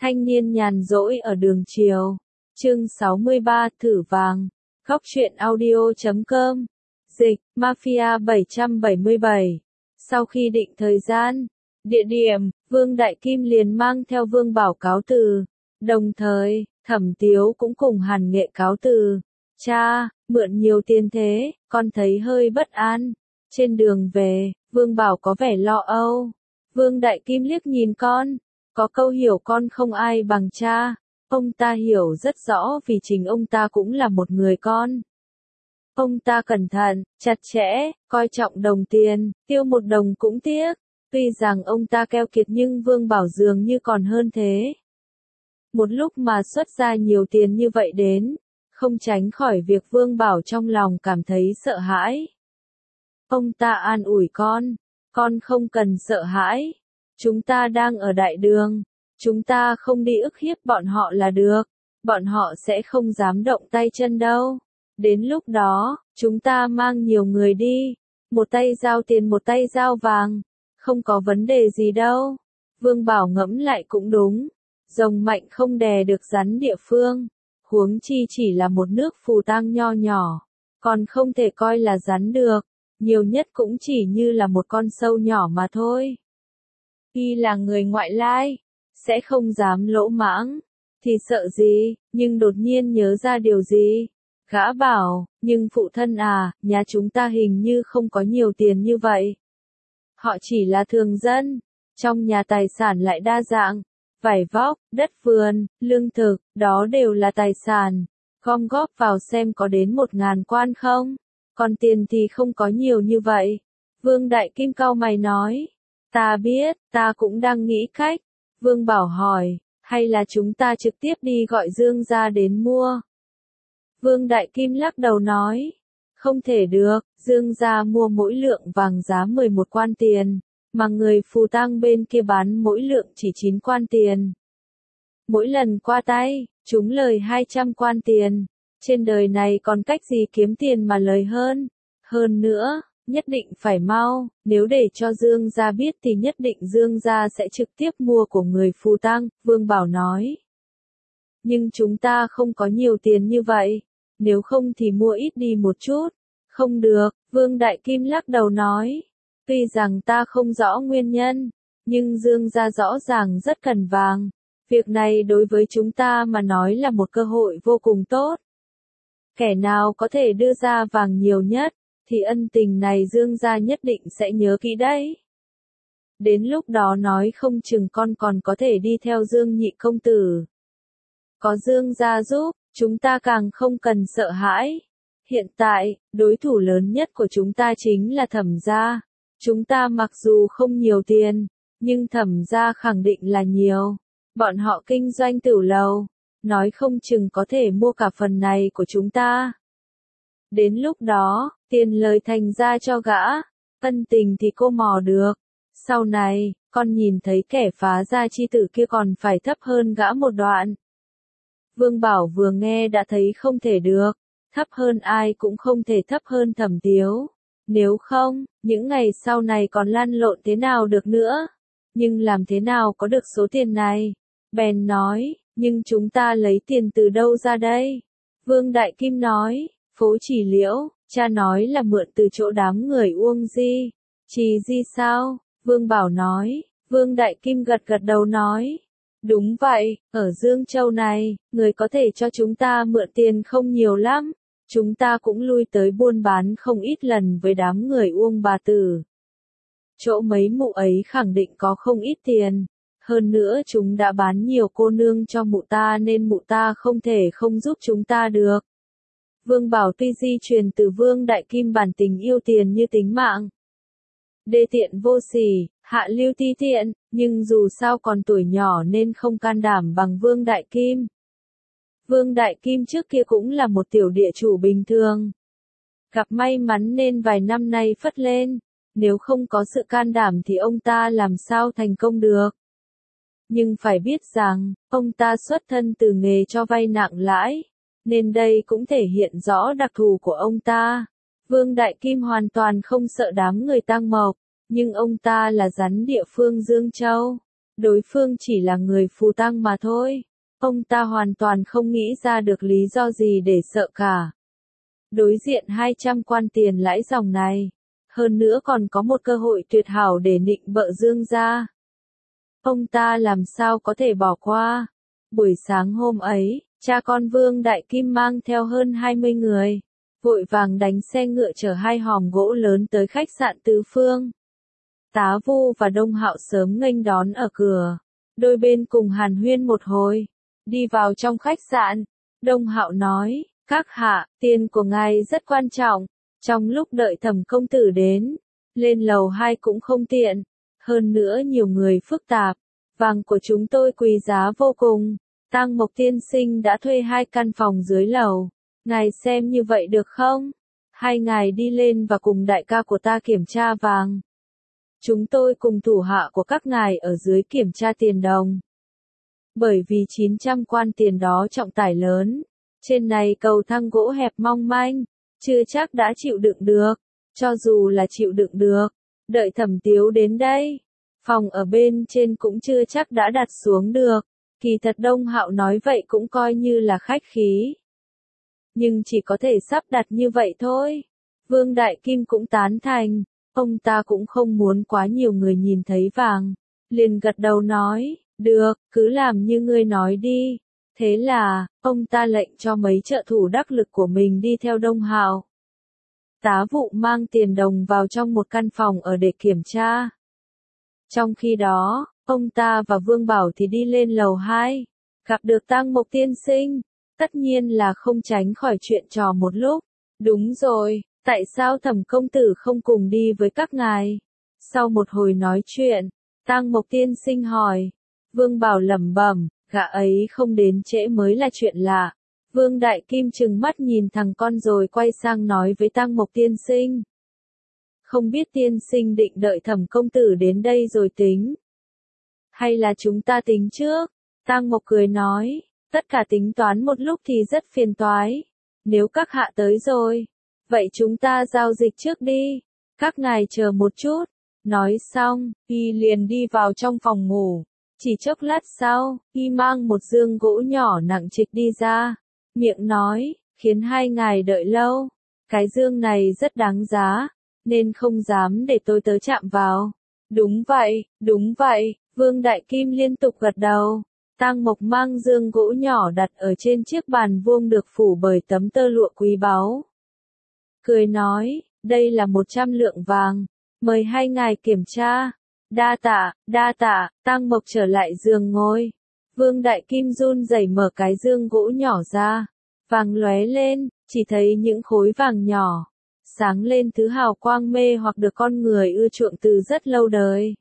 Thanh niên nhàn rỗi ở đường chiều. Chương 63 thử vàng. Góc truyện audio.com. Dịch, Mafia 777. Sau khi định thời gian, địa điểm, Vương Đại Kim liền mang theo Vương Bảo cáo từ. Đồng thời, Thẩm Tiếu cũng cùng Hàn Nghệ cáo từ. Cha, mượn nhiều tiền thế, con thấy hơi bất an. Trên đường về, Vương Bảo có vẻ lo âu. Vương Đại Kim liếc nhìn con. Có câu hiểu con không ai bằng cha. Ông ta hiểu rất rõ vì chính ông ta cũng là một người con. Ông ta cẩn thận, chặt chẽ, coi trọng đồng tiền, tiêu một đồng cũng tiếc. Tuy rằng ông ta keo kiệt nhưng Vương Bảo dường như còn hơn thế. Một lúc mà xuất ra nhiều tiền như vậy đến, không tránh khỏi việc Vương Bảo trong lòng cảm thấy sợ hãi. Ông ta an ủi con không cần sợ hãi. Chúng ta đang ở đại đường, chúng ta không đi ức hiếp bọn họ là được, bọn họ sẽ không dám động tay chân đâu. Đến lúc đó, chúng ta mang nhiều người đi, một tay giao tiền một tay giao vàng, không có vấn đề gì đâu. Vương Bảo ngẫm lại cũng đúng, rồng mạnh không đè được rắn địa phương, huống chi chỉ là một nước phù tang nho nhỏ, còn không thể coi là rắn được, nhiều nhất cũng chỉ như là một con sâu nhỏ mà thôi. Y là người ngoại lai, sẽ không dám lỗ mãng, thì sợ gì, nhưng đột nhiên nhớ ra điều gì. Gã bảo, nhưng phụ thân à, nhà chúng ta hình như không có nhiều tiền như vậy. Họ chỉ là thường dân, trong nhà tài sản lại đa dạng, vải vóc, đất vườn, lương thực, đó đều là tài sản. Gom góp vào xem có đến 1.000 quan không? Còn tiền thì không có nhiều như vậy. Vương Đại Kim cau mày nói. Ta biết, ta cũng đang nghĩ cách. Vương Bảo hỏi, hay là chúng ta trực tiếp đi gọi Dương gia đến mua? Vương Đại Kim lắc đầu nói, không thể được, Dương gia mua mỗi lượng vàng giá 11 quan tiền, mà người phù tang bên kia bán mỗi lượng chỉ 9 quan tiền. Mỗi lần qua tay, chúng lời 200 quan tiền, trên đời này còn cách gì kiếm tiền mà lời hơn. Hơn nữa, nhất định phải mau, nếu để cho Dương gia biết thì nhất định Dương gia sẽ trực tiếp mua của người phù tang, Vương Bảo nói. Nhưng chúng ta không có nhiều tiền như vậy, nếu không thì mua ít đi một chút. Không được, Vương Đại Kim lắc đầu nói. Tuy rằng ta không rõ nguyên nhân, nhưng Dương gia rõ ràng rất cần vàng. Việc này đối với chúng ta mà nói là một cơ hội vô cùng tốt. Kẻ nào có thể đưa ra vàng nhiều nhất, thì ân tình này Dương gia nhất định sẽ nhớ kỹ đấy. Đến lúc đó nói không chừng con còn có thể đi theo Dương nhị công tử. Có Dương gia giúp, chúng ta càng không cần sợ hãi. Hiện tại, đối thủ lớn nhất của chúng ta chính là Thẩm gia. Chúng ta mặc dù không nhiều tiền, nhưng Thẩm gia khẳng định là nhiều. Bọn họ kinh doanh tửu lầu, nói không chừng có thể mua cả phần này của chúng ta. Đến lúc đó, tiền lời thành ra cho gã, ân tình thì cô mò được. Sau này, con nhìn thấy kẻ phá gia chi tử kia còn phải thấp hơn gã một đoạn. Vương Bảo vừa nghe đã thấy không thể được, thấp hơn ai cũng không thể thấp hơn Thẩm Tiếu. Nếu không, những ngày sau này còn lăn lộn thế nào được nữa. Nhưng làm thế nào có được số tiền này? Bèn nói, nhưng chúng ta lấy tiền từ đâu ra đây? Vương Đại Kim nói, Phố Chỉ Liễu, cha nói là mượn từ chỗ đám người Uông Di. Trì Di sao? Vương Bảo nói. Vương Đại Kim gật gật đầu nói. Đúng vậy, ở Dương Châu này, người có thể cho chúng ta mượn tiền không nhiều lắm. Chúng ta cũng lui tới buôn bán không ít lần với đám người Uông bà tử. Chỗ mấy mụ ấy khẳng định có không ít tiền. Hơn nữa chúng đã bán nhiều cô nương cho mụ ta nên mụ ta không thể không giúp chúng ta được. Vương Bảo tuy di truyền từ Vương Đại Kim bản tình yêu tiền như tính mạng. Đê tiện vô sỉ, hạ lưu ti tiện, nhưng dù sao còn tuổi nhỏ nên không can đảm bằng Vương Đại Kim. Vương Đại Kim trước kia cũng là một tiểu địa chủ bình thường. Gặp may mắn nên vài năm nay phất lên, nếu không có sự can đảm thì ông ta làm sao thành công được. Nhưng phải biết rằng, ông ta xuất thân từ nghề cho vay nặng lãi, nên đây cũng thể hiện rõ đặc thù của ông ta. Vương Đại Kim hoàn toàn không sợ đám người Tang Mộc, nhưng ông ta là rắn địa phương Dương Châu. đối phương chỉ là người phù tang mà thôi. Ông ta hoàn toàn không nghĩ ra được lý do gì để sợ cả. Đối diện 200 quan tiền lãi dòng này, hơn nữa còn có một cơ hội tuyệt hảo để nịnh bợ Dương gia. Ông ta làm sao có thể bỏ qua. Buổi sáng hôm ấy, cha con Vương Đại Kim mang theo hơn 20 người, vội vàng đánh xe ngựa chở 2 hòm gỗ lớn tới khách sạn Tứ Phương. Tá Vu và Đông Hạo sớm nghênh đón ở cửa, đôi bên cùng hàn huyên một hồi. Đi vào trong khách sạn, Đông Hạo nói, các hạ, tiền của ngài rất quan trọng, trong lúc đợi Thẩm công tử đến, lên lầu 2 cũng không tiện, hơn nữa nhiều người phức tạp, vàng của chúng tôi quý giá vô cùng. Tang Mộc tiên sinh đã thuê 2 căn phòng dưới lầu, ngài xem như vậy được không? Hai ngài đi lên và cùng đại ca của ta kiểm tra vàng. Chúng tôi cùng thủ hạ của các ngài ở dưới kiểm tra tiền đồng. Bởi vì 900 quan tiền đó trọng tải lớn, trên này cầu thang gỗ hẹp mong manh, chưa chắc đã chịu đựng được. Cho dù là chịu đựng được, đợi Thẩm Tiếu đến đây, phòng ở bên trên cũng chưa chắc đã đặt xuống được. Kỳ thật Đông Hạo nói vậy cũng coi như là khách khí. Nhưng chỉ có thể sắp đặt như vậy thôi. Vương Đại Kim cũng tán thành, ông ta cũng không muốn quá nhiều người nhìn thấy vàng. Liền gật đầu nói, được, cứ làm như ngươi nói đi. Thế là, ông ta lệnh cho mấy trợ thủ đắc lực của mình đi theo Đông Hạo. Tá Vụ mang tiền đồng vào trong một căn phòng ở để kiểm tra. Trong khi đó, ông ta và Vương Bảo thì đi lên lầu 2, gặp được Tang Mộc tiên sinh, tất nhiên là không tránh khỏi chuyện trò một lúc. Đúng rồi, tại sao Thẩm công tử không cùng đi với các ngài? Sau một hồi nói chuyện, Tang Mộc tiên sinh hỏi. Vương Bảo lẩm bẩm, gã ấy không đến trễ mới là chuyện lạ. Vương Đại Kim trừng mắt nhìn thằng con rồi quay sang nói với Tang Mộc tiên sinh. Không biết tiên sinh định đợi Thẩm công tử đến đây rồi tính. Hay là chúng ta tính trước? Tang Mộc cười nói, tất cả tính toán một lúc thì rất phiền toái. Nếu các hạ tới rồi, vậy chúng ta giao dịch trước đi. Các ngài chờ một chút. Nói xong, y liền đi vào trong phòng ngủ. Chỉ chốc lát sau, y mang một dương gỗ nhỏ nặng trịch đi ra. Miệng nói, khiến hai ngài đợi lâu. Cái dương này rất đáng giá, nên không dám để tôi tới chạm vào. Đúng vậy, Vương Đại Kim liên tục gật đầu. Tang Mộc mang dương gỗ nhỏ đặt ở trên chiếc bàn vuông được phủ bởi tấm tơ lụa quý báu. Cười nói, đây là 100 lượng vàng, mời hai ngài kiểm tra. Đa tạ, Tang Mộc trở lại giường ngồi. Vương Đại Kim run rẩy mở cái dương gỗ nhỏ ra. Vàng lóe lên, chỉ thấy những khối vàng nhỏ, sáng lên thứ hào quang mê hoặc được con người ưa chuộng từ rất lâu đời.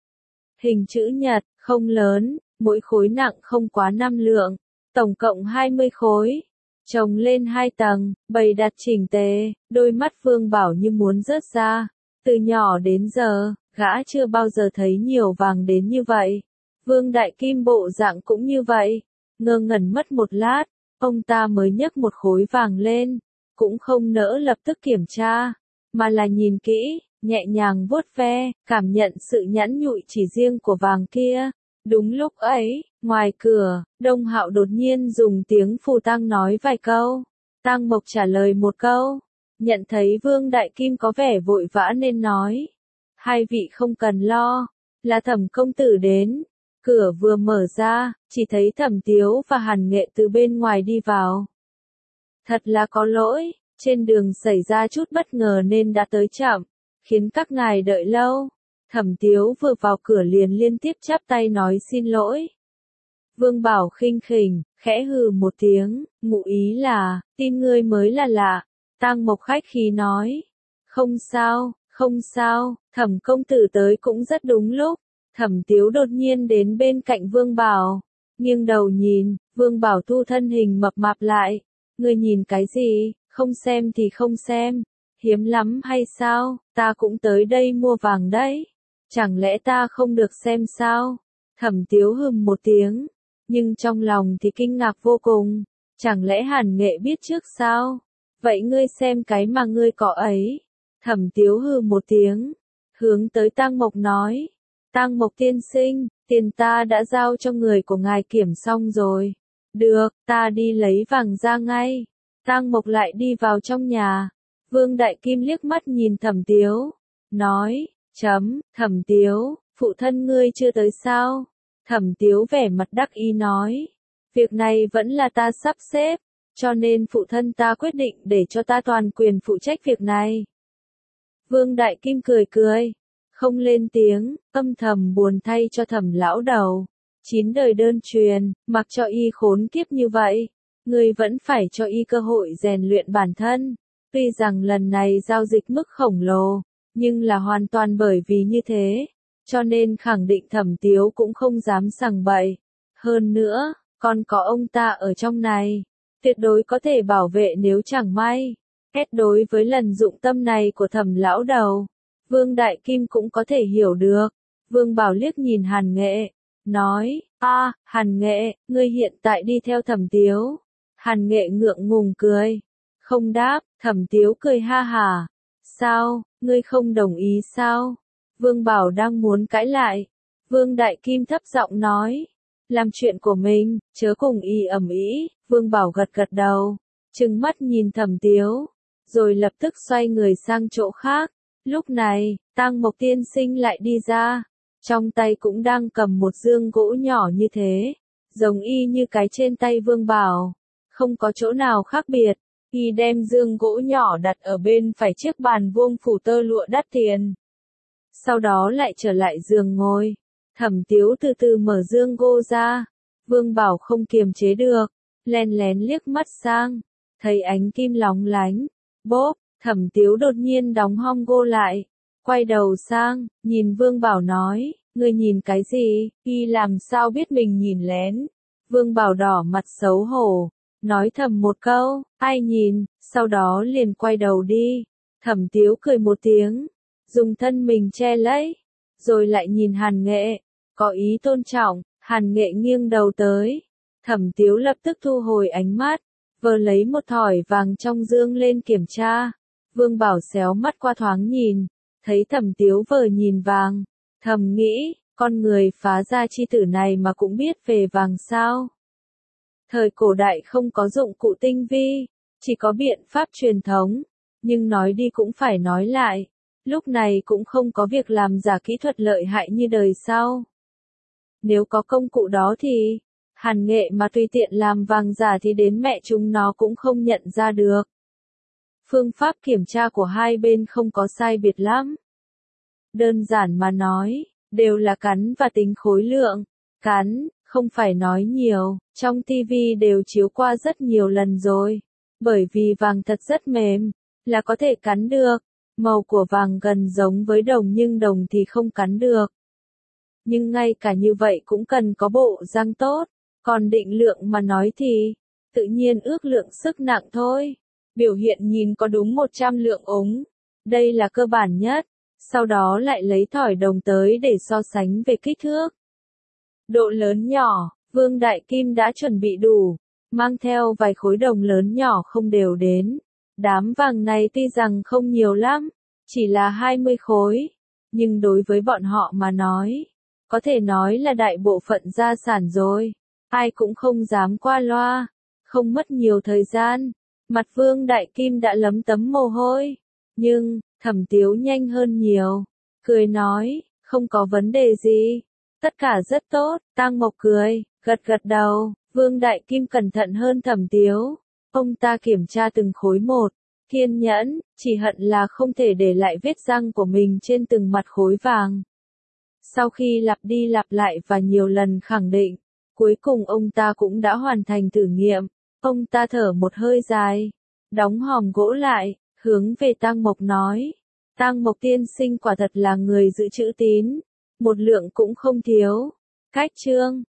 Hình chữ nhật, không lớn, mỗi khối nặng không quá 5 lượng, tổng cộng 20 khối. Chồng lên 2 tầng, bày đặt chỉnh tề, đôi mắt Vương Bảo như muốn rớt ra. Từ nhỏ đến giờ, gã chưa bao giờ thấy nhiều vàng đến như vậy. Vương Đại Kim bộ dạng cũng như vậy. Ngơ ngẩn mất một lát, ông ta mới nhấc một khối vàng lên, cũng không nỡ lập tức kiểm tra, mà là nhìn kỹ, nhẹ nhàng vuốt ve, cảm nhận sự nhẵn nhụi chỉ riêng của vàng kia. Đúng lúc ấy, ngoài cửa, Đông Hạo đột nhiên dùng tiếng phù tang nói vài câu. Tang Mộc trả lời một câu, nhận thấy Vương Đại Kim có vẻ vội vã nên nói. Hai vị không cần lo, là Thẩm công tử đến. Cửa vừa mở ra, chỉ thấy Thẩm Tiếu và Hàn Nghệ từ bên ngoài đi vào. Thật là có lỗi, trên đường xảy ra chút bất ngờ nên đã tới chậm, khiến các ngài đợi lâu. Thẩm Tiếu vừa vào cửa liền liên tiếp chắp tay nói xin lỗi. Vương Bảo khinh khỉnh, khẽ hừ một tiếng, ngụ ý là, tin ngươi mới là lạ. Tang Mộc khách khí nói, không sao, Thẩm công tử tới cũng rất đúng lúc. Thẩm Tiếu đột nhiên đến bên cạnh Vương Bảo, nghiêng đầu nhìn, Vương Bảo thu thân hình mập mạp lại. Ngươi nhìn cái gì, không xem thì không xem, hiếm lắm hay sao, ta cũng tới đây mua vàng đấy. Chẳng lẽ ta không được xem sao? Thẩm Tiếu hừm một tiếng, nhưng trong lòng thì kinh ngạc vô cùng. Chẳng lẽ Hàn Nghệ biết trước sao? Vậy ngươi xem cái mà ngươi có ấy. Thẩm Tiếu hừ một tiếng, hướng tới Tang Mộc nói. Tang Mộc tiên sinh, tiền ta đã giao cho người của ngài kiểm xong rồi. Được, ta đi lấy vàng ra ngay. Tang Mộc lại đi vào trong nhà. Vương Đại Kim liếc mắt nhìn Thẩm Tiếu. Nói, Thẩm Tiếu, phụ thân ngươi chưa tới sao? Thẩm Tiếu vẻ mặt đắc ý nói. Việc này vẫn là ta sắp xếp, cho nên phụ thân ta quyết định để cho ta toàn quyền phụ trách việc này. Vương Đại Kim cười cười, không lên tiếng, âm thầm buồn thay cho Thẩm lão đầu. 9 đời đơn truyền, mặc cho y khốn kiếp như vậy, người vẫn phải cho y cơ hội rèn luyện bản thân. Tuy rằng lần này giao dịch mức khổng lồ, nhưng là hoàn toàn bởi vì như thế, cho nên khẳng định Thẩm Tiếu cũng không dám sằng bậy. Hơn nữa, còn có ông ta ở trong này, tuyệt đối có thể bảo vệ nếu chẳng may. Kết đối với lần dụng tâm này của Thẩm lão đầu, Vương Đại Kim cũng có thể hiểu được. Vương Bảo liếc nhìn Hàn Nghệ, nói, Hàn Nghệ, ngươi hiện tại đi theo Thẩm Tiếu. Hàn Nghệ ngượng ngùng cười, không đáp. Thẩm Tiếu cười ha hả, sao, ngươi không đồng ý sao? Vương Bảo đang muốn cãi lại, Vương Đại Kim thấp giọng nói, làm chuyện của mình, chớ cùng y ầm ĩ. Vương Bảo gật gật đầu, trừng mắt nhìn Thẩm Tiếu, rồi lập tức xoay người sang chỗ khác. Lúc này, Tang Mộc tiên sinh lại đi ra, trong tay cũng đang cầm một dương gỗ nhỏ như thế, giống y như cái trên tay Vương Bảo, không có chỗ nào khác biệt. Y đem dương gỗ nhỏ đặt ở bên phải chiếc bàn vuông phủ tơ lụa đắt tiền. Sau đó lại trở lại giường ngồi. Thẩm Tiếu từ từ mở dương gỗ ra. Vương Bảo không kiềm chế được, len lén liếc mắt sang, thấy ánh kim lóng lánh. Bốp, Thẩm Tiếu đột nhiên đóng hong gỗ lại, quay đầu sang, nhìn Vương Bảo nói, ngươi nhìn cái gì? Y làm sao biết mình nhìn lén? Vương Bảo đỏ mặt xấu hổ, nói thầm một câu, ai nhìn, sau đó liền quay đầu đi. Thẩm Tiếu cười một tiếng, dùng thân mình che lấy, rồi lại nhìn Hàn Nghệ, có ý tôn trọng. Hàn Nghệ nghiêng đầu tới, Thẩm Tiếu lập tức thu hồi ánh mắt, vờ lấy một thỏi vàng trong dương lên kiểm tra. Vương Bảo xéo mắt qua thoáng nhìn, thấy Thẩm Tiếu vờ nhìn vàng, thầm nghĩ, con người phá ra chi tử này mà cũng biết về vàng sao? Thời cổ đại không có dụng cụ tinh vi, chỉ có biện pháp truyền thống, nhưng nói đi cũng phải nói lại, lúc này cũng không có việc làm giả kỹ thuật lợi hại như đời sau. Nếu có công cụ đó thì, Hàn Nghệ mà tùy tiện làm vàng giả thì đến mẹ chúng nó cũng không nhận ra được. Phương pháp kiểm tra của hai bên không có sai biệt lắm. Đơn giản mà nói, đều là cắn và tính khối lượng. Cắn, không phải nói nhiều, trong TV đều chiếu qua rất nhiều lần rồi. Bởi vì vàng thật rất mềm, là có thể cắn được. Màu của vàng gần giống với đồng nhưng đồng thì không cắn được. Nhưng ngay cả như vậy cũng cần có bộ răng tốt. Còn định lượng mà nói thì, tự nhiên ước lượng sức nặng thôi. Biểu hiện nhìn có đúng 100 lượng ống. Đây là cơ bản nhất. Sau đó lại lấy thỏi đồng tới để so sánh về kích thước. Độ lớn nhỏ, Vương Đại Kim đã chuẩn bị đủ, mang theo vài khối đồng lớn nhỏ không đều đến. Đám vàng này tuy rằng không nhiều lắm, chỉ là 20 khối, nhưng đối với bọn họ mà nói, có thể nói là đại bộ phận gia sản rồi. Ai cũng không dám qua loa, không mất nhiều thời gian, mặt Vương Đại Kim đã lấm tấm mồ hôi. Nhưng, Thẩm Tiếu nhanh hơn nhiều, cười nói, không có vấn đề gì, tất cả rất tốt. Tang Mộc cười, gật gật đầu. Vương Đại Kim cẩn thận hơn Thẩm Tiếu, ông ta kiểm tra từng khối một, kiên nhẫn, chỉ hận là không thể để lại vết răng của mình trên từng mặt khối vàng. Sau khi lặp đi lặp lại và nhiều lần khẳng định, cuối cùng ông ta cũng đã hoàn thành thử nghiệm. Ông ta thở một hơi dài, đóng hòm gỗ lại, hướng về Tang Mộc nói, Tang Mộc tiên sinh quả thật là người giữ chữ tín, một lượng cũng không thiếu. Cách chương